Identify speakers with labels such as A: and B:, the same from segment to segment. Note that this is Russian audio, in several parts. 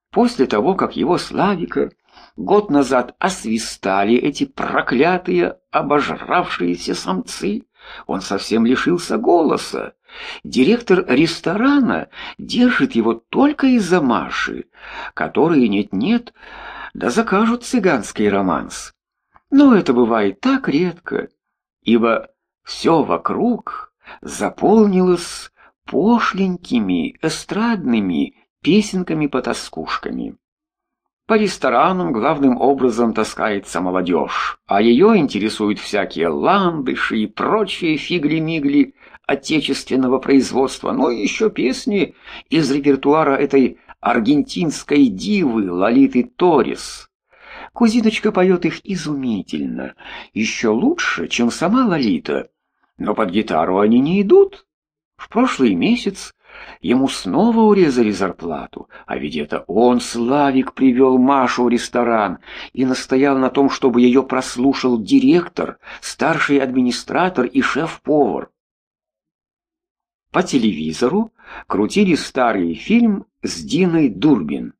A: После того, как его Славика год назад освистали эти проклятые обожравшиеся самцы, он совсем лишился голоса. Директор ресторана держит его только из-за Маши, которые нет-нет, да закажут цыганский романс. Но это бывает так редко, ибо все вокруг заполнилось пошленькими эстрадными песенками-потаскушками. По ресторанам главным образом таскается молодежь, а ее интересуют всякие ландыши и прочие фигли-мигли отечественного производства, но еще песни из репертуара этой аргентинской дивы Лолиты Торрес. Кузиночка поет их изумительно, еще лучше, чем сама Лолита, но под гитару они не идут. В прошлый месяц ему снова урезали зарплату, а ведь это он, Славик, привел Машу в ресторан и настоял на том, чтобы ее прослушал директор, старший администратор и шеф-повар. По телевизору крутили старый фильм с Диной Дурбин,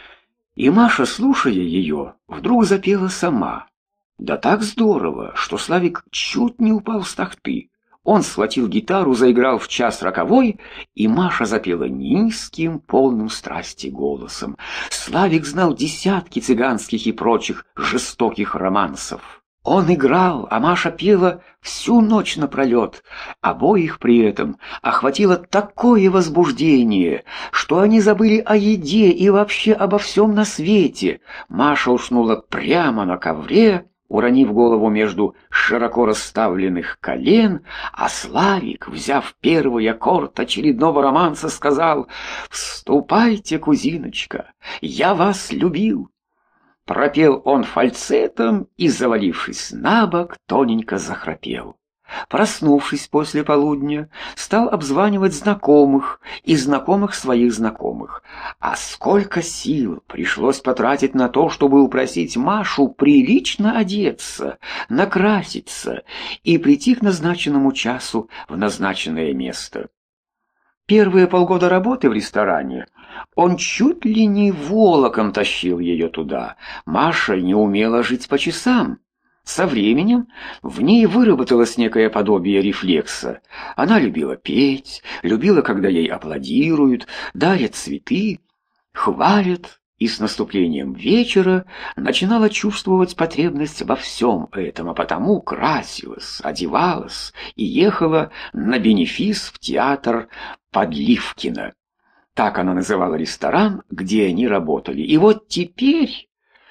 A: и Маша, слушая ее, вдруг запела сама. Да так здорово, что Славик чуть не упал с тахты. Он схватил гитару, заиграл в час роковой, и Маша запела низким, полным страсти голосом. Славик знал десятки цыганских и прочих жестоких романсов. Он играл, а Маша пела всю ночь напролет. Обоих при этом охватило такое возбуждение, что они забыли о еде и вообще обо всем на свете. Маша уснула прямо на ковре, уронив голову между широко расставленных колен, а Славик, взяв первый аккорд очередного романса, сказал: «Вступайте, кузиночка, я вас любил». Пропел он фальцетом и, завалившись на бок, тоненько захрапел. Проснувшись после полудня, стал обзванивать знакомых и знакомых своих знакомых. А сколько сил пришлось потратить на то, чтобы упросить Машу прилично одеться, накраситься и прийти к назначенному часу в назначенное место. Первые полгода работы в ресторане он чуть ли не волоком тащил ее туда. Маша не умела жить по часам. Со временем в ней выработалось некое подобие рефлекса. Она любила петь, любила, когда ей аплодируют, дарят цветы, хвалят, и с наступлением вечера начинала чувствовать потребность во всем этом, а потому красилась, одевалась и ехала на бенефис в театр Подливкина. Так она называла ресторан, где они работали. И вот теперь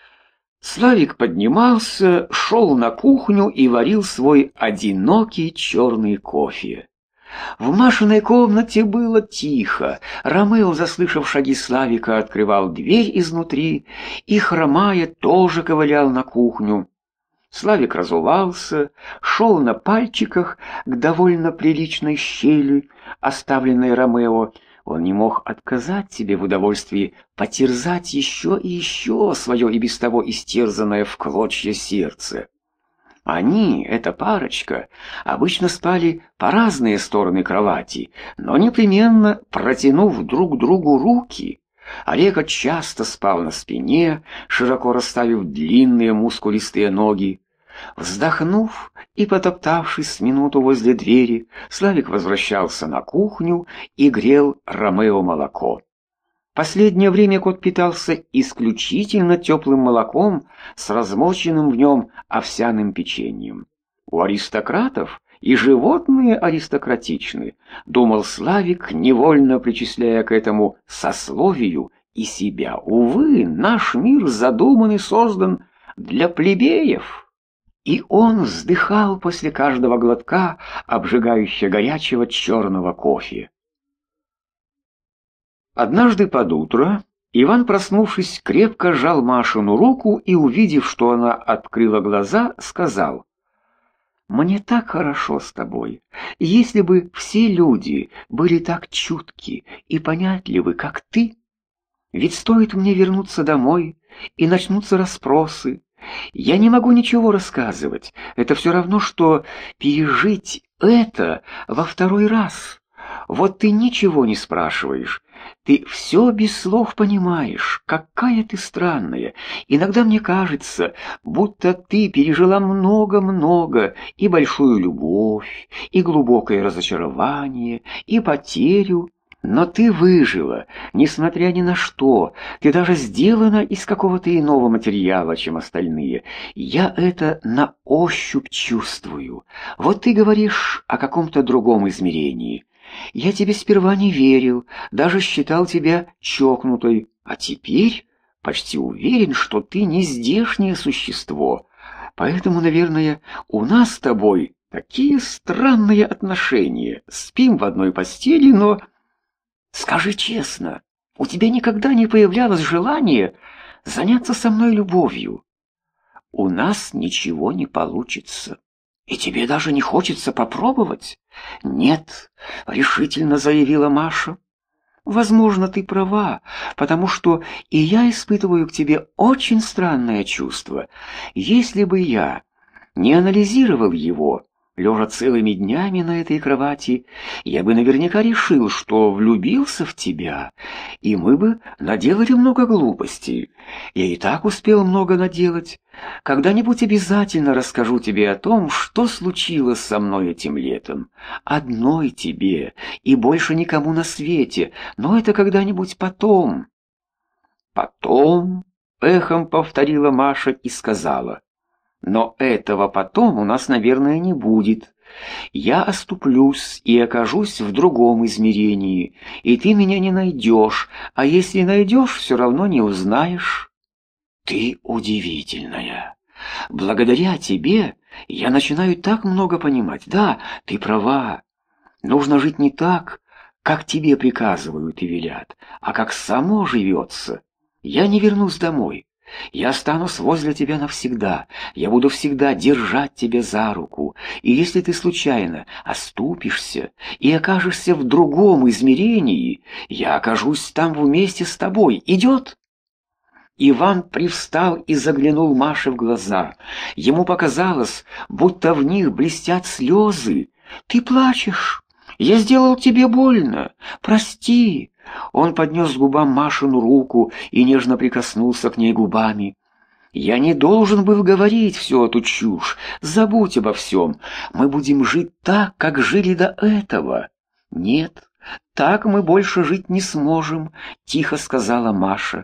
A: Славик поднимался, шел на кухню и варил свой одинокий черный кофе. В Машиной комнате было тихо. Ромео, заслышав шаги Славика, открывал дверь изнутри и, хромая, тоже ковылял на кухню. Славик разувался, шел на пальчиках к довольно приличной щели, оставленной Ромео. Он не мог отказать себе в удовольствии потерзать еще и еще свое и без того истерзанное в клочья сердце. Они, эта парочка, обычно спали по разные стороны кровати, но непременно протянув друг другу руки. Олега часто спал на спине, широко расставив длинные мускулистые ноги. Вздохнув и потоптавшись с минуту возле двери, Славик возвращался на кухню и грел Ромео молоко. Последнее время кот питался исключительно теплым молоком с размоченным в нем овсяным печеньем. У аристократов и животные аристократичны, думал Славик, невольно причисляя к этому сословию и себя. Увы, наш мир задуман и создан для плебеев. И он вздыхал после каждого глотка обжигающе горячего черного кофе. Однажды под утро Иван, проснувшись, крепко сжал Машину руку и, увидев, что она открыла глаза, сказал: «Мне так хорошо с тобой. Если бы все люди были так чутки и понятливы, как ты, ведь стоит мне вернуться домой, и начнутся расспросы. Я не могу ничего рассказывать. Это все равно, что пережить это во второй раз. Вот ты ничего не спрашиваешь. Ты все без слов понимаешь. Какая ты странная. Иногда мне кажется, будто ты пережила много-много, и большую любовь, и глубокое разочарование, и потерю. Но ты выжила, несмотря ни на что. Ты даже сделана из какого-то иного материала, чем остальные. Я это на ощупь чувствую. Вот ты говоришь о каком-то другом измерении. Я тебе сперва не верил, даже считал тебя чокнутой. А теперь почти уверен, что ты не здешнее существо. Поэтому, наверное, у нас с тобой такие странные отношения. Спим в одной постели, но... Скажи честно, у тебя никогда не появлялось желания заняться со мной любовью? У нас ничего не получится. И тебе даже не хочется попробовать? Нет, решительно заявила Маша. Возможно, ты права, потому что и я испытываю к тебе очень странное чувство. Если бы я не анализировал его, лежа целыми днями на этой кровати, я бы наверняка решил, что влюбился в тебя, и мы бы наделали много глупостей. Я и так успел много наделать. Когда-нибудь обязательно расскажу тебе о том, что случилось со мной этим летом. Одной тебе и больше никому на свете, но это когда-нибудь потом. Потом, эхом повторила Маша и сказала: но этого потом у нас, наверное, не будет. Я оступлюсь и окажусь в другом измерении, и ты меня не найдешь, а если найдешь, все равно не узнаешь. Ты удивительная. Благодаря тебе я начинаю так много понимать. Да, ты права. Нужно жить не так, как тебе приказывают и велят, а как само живется. Я не вернусь домой. Я останусь возле тебя навсегда, я буду всегда держать тебя за руку, и если ты случайно оступишься и окажешься в другом измерении, я окажусь там вместе с тобой. Идет?» Иван привстал и заглянул Маше в глаза. Ему показалось, будто в них блестят слезы. «Ты плачешь? Я сделал тебе больно. Прости». Он поднес к губам Машину руку и нежно прикоснулся к ней губами. «Я не должен был говорить всю эту чушь. Забудь обо всем. Мы будем жить так, как жили до этого». «Нет, так мы больше жить не сможем», — тихо сказала Маша.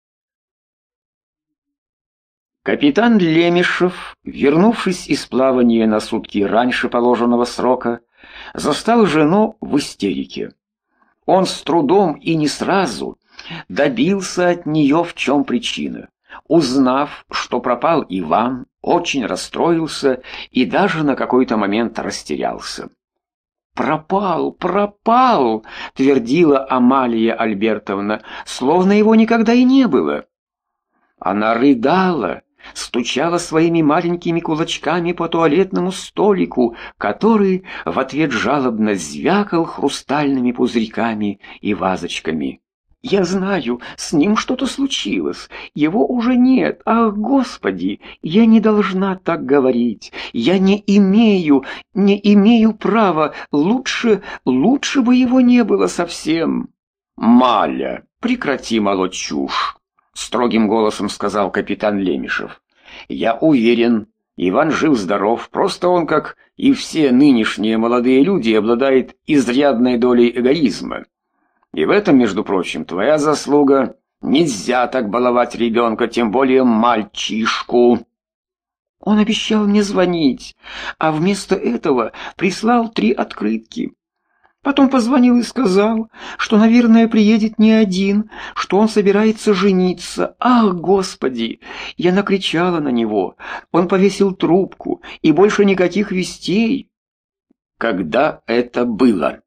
A: Капитан Лемешев, вернувшись из плавания на сутки раньше положенного срока, застал жену в истерике. Он с трудом и не сразу добился от нее, в чем причина. Узнав, что пропал Иван, очень расстроился и даже на какой-то момент растерялся. «Пропал, пропал!» — твердила Амалия Альбертовна, словно его никогда и не было. Она рыдала, стучала своими маленькими кулачками по туалетному столику, который в ответ жалобно звякал хрустальными пузырьками и вазочками. «Я знаю, с ним что-то случилось, его уже нет. Ах, Господи, я не должна так говорить. Я не имею права. Лучше бы его не было совсем». «Маля, прекрати молоть чушь», — строгим голосом сказал капитан Лемешев. «Я уверен, Иван жив-здоров, просто он, как и все нынешние молодые люди, обладает изрядной долей эгоизма. И в этом, между прочим, твоя заслуга. Нельзя так баловать ребенка, тем более мальчишку». Он обещал мне звонить, а вместо этого прислал 3 открытки. Потом позвонил и сказал, что, наверное, приедет не один, что он собирается жениться. Ах, Господи! Я накричала на него. Он повесил трубку, и больше никаких вестей. Когда это было?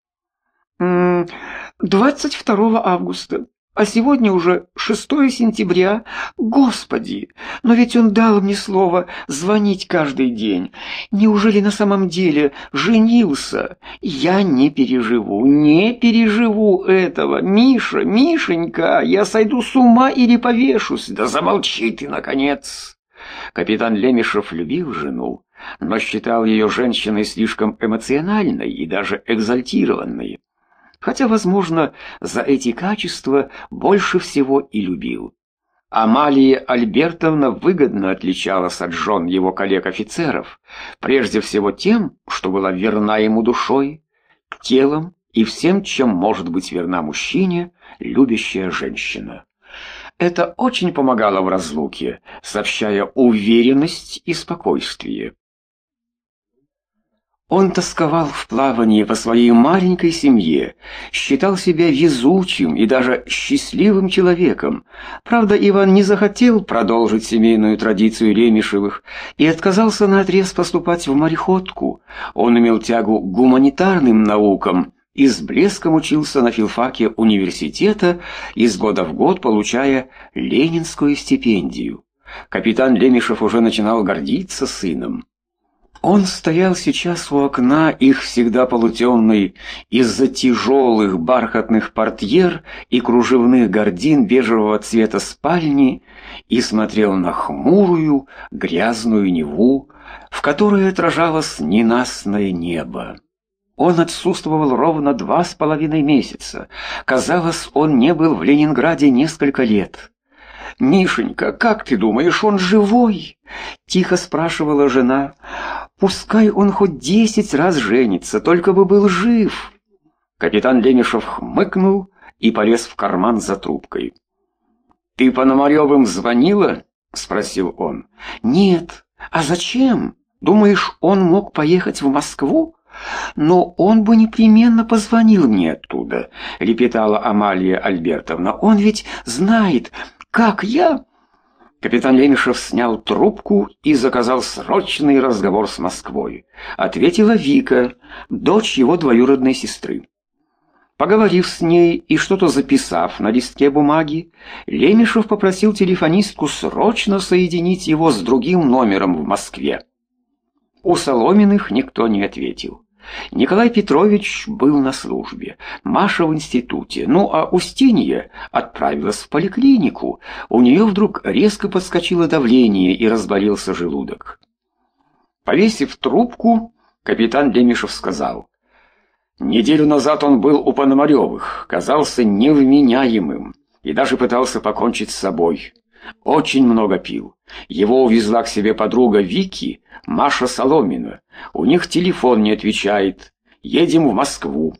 A: 22 августа. А сегодня уже 6 сентября. Господи, но ведь он дал мне слово звонить каждый день. Неужели на самом деле женился? Я не переживу этого. Мишенька, я сойду с ума или повешусь. Да замолчи ты, наконец. Капитан Лемешев любил жену, но считал ее женщиной слишком эмоциональной и даже экзальтированной. Хотя, возможно, за эти качества больше всего и любил. Амалия Альбертовна выгодно отличалась от жен его коллег-офицеров, прежде всего тем, что была верна ему душой, телом и всем, чем может быть верна мужчине любящая женщина. Это очень помогало в разлуке, сообщая уверенность и спокойствие. Он тосковал в плавании по своей маленькой семье, считал себя везучим и даже счастливым человеком. Правда, Иван не захотел продолжить семейную традицию Лемешевых и отказался наотрез поступать в мореходку. Он имел тягу к гуманитарным наукам и с блеском учился на филфаке университета, из года в год получая ленинскую стипендию. Капитан Лемешев уже начинал гордиться сыном. Он стоял сейчас у окна их всегда полутемной из-за тяжелых бархатных портьер и кружевных гардин бежевого цвета спальни и смотрел на хмурую грязную Неву, в которой отражалось ненастное небо. Он отсутствовал ровно 2,5 месяца. Казалось, он не был в Ленинграде несколько лет. «Мишенька, как ты думаешь, он живой?» — тихо спрашивала жена. «Пускай он хоть 10 раз женится, только бы был жив». Капитан Лемешев хмыкнул и полез в карман за трубкой. «Ты Пономарёвым звонила?» — спросил он. «Нет. А зачем? Думаешь, он мог поехать в Москву?» «Но он бы непременно позвонил мне оттуда», — лепетала Амалия Альбертовна. «Он ведь знает, как я...» Капитан Лемешев снял трубку и заказал срочный разговор с Москвой. Ответила Вика, дочь его двоюродной сестры. Поговорив с ней и что-то записав на листке бумаги, Лемешев попросил телефонистку срочно соединить его с другим номером в Москве. У Соломиных никто не ответил. Николай Петрович был на службе, Маша в институте, ну а Устинья отправилась в поликлинику. У нее вдруг резко подскочило давление и разболелся желудок. Повесив трубку, капитан Лемешев сказал: «Неделю назад он был у Пономарёвых, казался невменяемым и даже пытался покончить с собой. Очень много пил. Его увезла к себе подруга Вики, Маша Соломина. У них телефон не отвечает. Едем в Москву».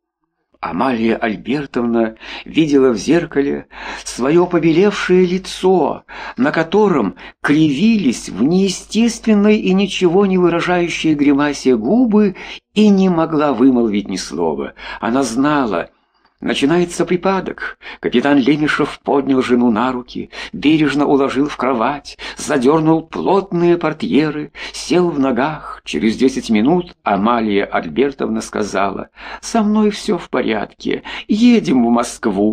A: Амалия Альбертовна видела в зеркале свое побелевшее лицо, на котором кривились в неестественной и ничего не выражающей гримасе губы, и не могла вымолвить ни слова. Она знала, начинается припадок. Капитан Лемешев поднял жену на руки, бережно уложил в кровать, задернул плотные портьеры, сел в ногах. Через 10 минут Амалия Альбертовна сказала: «Со мной все в порядке, едем в Москву».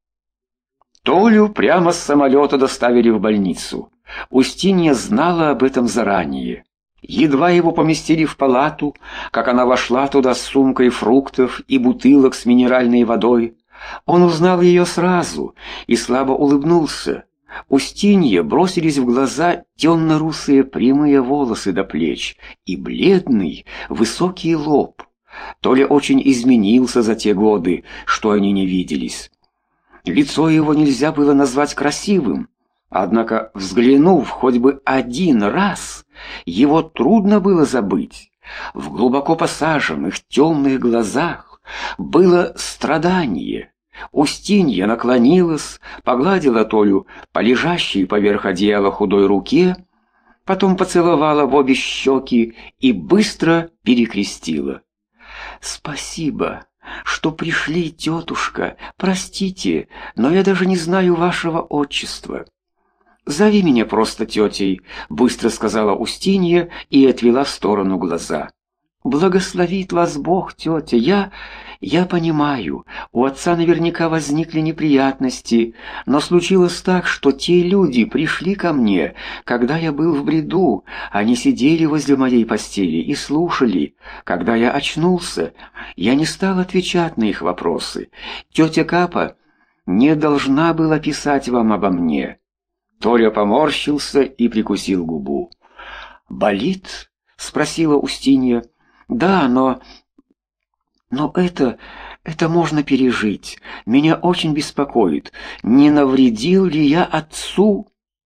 A: Толю прямо с самолета доставили в больницу. Устинья знала об этом заранее. Едва его поместили в палату, как она вошла туда с сумкой фруктов и бутылок с минеральной водой. Он узнал ее сразу и слабо улыбнулся. Устинье бросились в глаза темно-русые прямые волосы до плеч и бледный высокий лоб. Толя очень изменился за те годы, что они не виделись. Лицо его нельзя было назвать красивым. Однако, взглянув хоть бы один раз, его трудно было забыть. В глубоко посаженных темных глазах было страдание. Устинья наклонилась, погладила Толю по лежащей поверх одеяла худой руке, потом поцеловала в обе щеки и быстро перекрестила. «Спасибо, что пришли, тетушка. Простите, но я даже не знаю вашего отчества». «Зови меня просто тетей», — быстро сказала Устинья и отвела в сторону глаза. «Благословит вас Бог, тетя. Я понимаю, у отца наверняка возникли неприятности, но случилось так, что те люди пришли ко мне, когда я был в бреду. Они сидели возле моей постели и слушали. Когда я очнулся, я не стал отвечать на их вопросы. Тетя Капа не должна была писать вам обо мне». Толя поморщился и прикусил губу. «Болит?» — спросила Устинья. «Да, но это можно пережить. Меня очень беспокоит. Не навредил ли я отцу?»